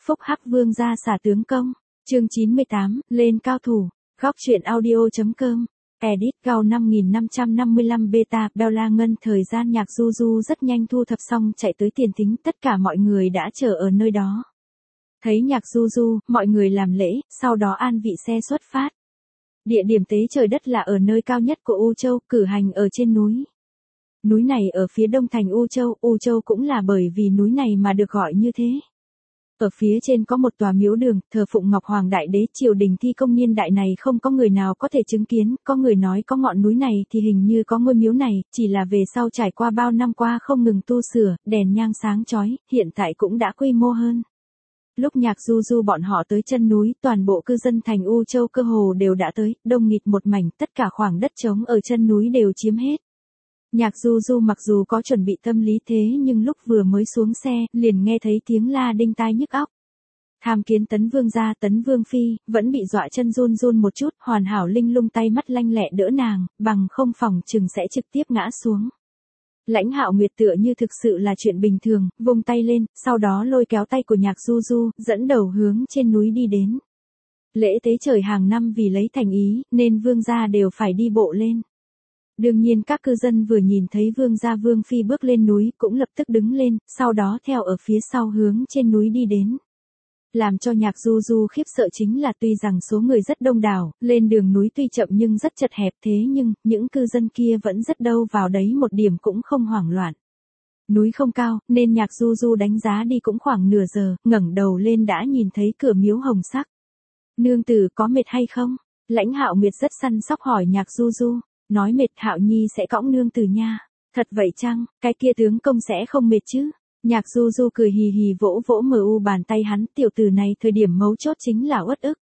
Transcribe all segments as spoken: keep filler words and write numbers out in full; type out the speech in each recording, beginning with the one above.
Phúc Hắc Vương gia xả tướng công. Chương chín mươi tám, lên cao thủ. Góc truyện audio.com. Edit Gao năm nghìn năm trăm năm mươi lăm beta. Bella Ngân. Thời gian nhạc du du rất nhanh thu thập xong chạy tới tiền thính, tất cả mọi người đã chờ ở nơi đó. Thấy nhạc du du, mọi người làm lễ, sau đó an vị xe xuất phát. Địa điểm tế trời đất là ở nơi cao nhất của U Châu, cử hành ở trên núi. Núi này ở phía đông thành U Châu, U Châu cũng là bởi vì núi này mà được gọi như thế. Ở phía trên có một tòa miếu đường, thờ phụng Ngọc Hoàng Đại Đế. Triều đình thi công niên đại này không có người nào có thể chứng kiến, có người nói có ngọn núi này thì hình như có ngôi miếu này, chỉ là về sau trải qua bao năm qua không ngừng tu sửa, đèn nhang sáng chói, hiện tại cũng đã quy mô hơn. Lúc nhạc du du bọn họ tới chân núi, toàn bộ cư dân thành U Châu cơ hồ đều đã tới, đông nghịt một mảnh, tất cả khoảng đất trống ở chân núi đều chiếm hết. Nhạc du du mặc dù có chuẩn bị tâm lý thế nhưng lúc vừa mới xuống xe, liền nghe thấy tiếng la đinh tai nhức óc. Tham kiến Tấn Vương gia. Tấn Vương phi, vẫn bị dọa chân run run một chút, hoàn hảo linh lung tay mắt lanh lẹ đỡ nàng, bằng không phòng chừng sẽ trực tiếp ngã xuống. Lãnh Hạo Nguyệt tựa như thực sự là chuyện bình thường, vung tay lên, sau đó lôi kéo tay của nhạc du du, dẫn đầu hướng trên núi đi đến. Lễ tế trời hàng năm vì lấy thành ý, nên vương gia đều phải đi bộ lên. Đương nhiên các cư dân vừa nhìn thấy vương gia vương phi bước lên núi cũng lập tức đứng lên, sau đó theo ở phía sau hướng trên núi đi đến. Làm cho nhạc du du khiếp sợ chính là tuy rằng số người rất đông đảo, lên đường núi tuy chậm nhưng rất chật hẹp thế nhưng, những cư dân kia vẫn rất đâu vào đấy một điểm cũng không hoảng loạn. Núi không cao, nên nhạc du du đánh giá đi cũng khoảng nửa giờ, ngẩng đầu lên đã nhìn thấy cửa miếu hồng sắc. Nương tử có mệt hay không? Lãnh Hạo Nguyệt rất săn sóc hỏi nhạc du du. Nói mệt Hạo Nhi sẽ cõng nương tử nha. Thật vậy chăng, cái kia tướng công sẽ không mệt chứ? Nhạc du du cười hì hì vỗ vỗ mờ u bàn tay hắn, tiểu tử này thời điểm mấu chốt chính là uất ức.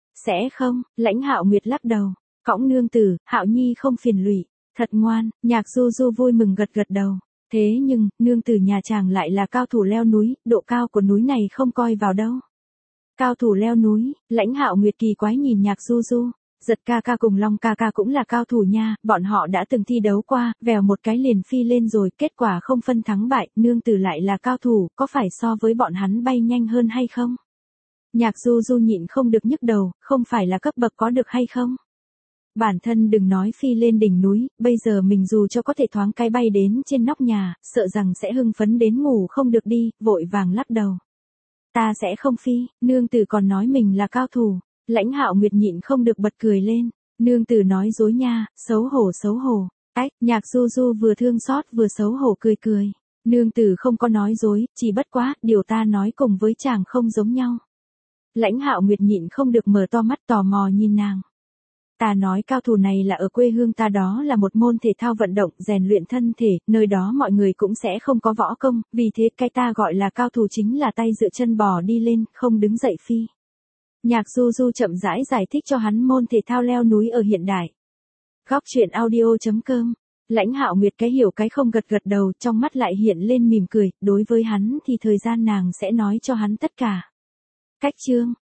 Sẽ không, Lãnh Hạo Nguyệt lắc đầu. Cõng nương tử, Hạo Nhi không phiền lụy. Thật ngoan, nhạc du du vui mừng gật gật đầu. Thế nhưng, nương tử nhà chàng lại là cao thủ leo núi, độ cao của núi này không coi vào đâu. Cao thủ leo núi, Lãnh Hạo Nguyệt kỳ quái nhìn nhạc du du. Giật ca ca cùng Long ca ca cũng là cao thủ nha, bọn họ đã từng thi đấu qua, vèo một cái liền phi lên rồi, kết quả không phân thắng bại, nương tử lại là cao thủ, có phải so với bọn hắn bay nhanh hơn hay không? Nhạc du du nhịn không được nhức đầu, không phải là cấp bậc có được hay không? Bản thân đừng nói phi lên đỉnh núi, bây giờ mình dù cho có thể thoáng cái bay đến trên nóc nhà, sợ rằng sẽ hưng phấn đến ngủ không được đi, vội vàng lắc đầu. Ta sẽ không phi, nương tử còn nói mình là cao thủ. Lãnh Hạo Nguyệt nhịn không được bật cười lên, nương tử nói dối nha, xấu hổ xấu hổ. Ách, nhạc du du vừa thương xót vừa xấu hổ cười cười, nương tử không có nói dối, chỉ bất quá, điều ta nói cùng với chàng không giống nhau. Lãnh Hạo Nguyệt nhịn không được mở to mắt tò mò nhìn nàng. Ta nói cao thủ này là ở quê hương ta, đó là một môn thể thao vận động, rèn luyện thân thể, nơi đó mọi người cũng sẽ không có võ công, vì thế cái ta gọi là cao thủ chính là tay dựa chân bò đi lên, không đứng dậy phi. Nhạc du du chậm rãi giải thích cho hắn môn thể thao leo núi ở hiện đại. Góc truyện audio.com. Lãnh Hạo Nguyệt cái hiểu cái không gật gật đầu, trong mắt lại hiện lên mỉm cười, đối với hắn thì thời gian nàng sẽ nói cho hắn tất cả. Cách chương,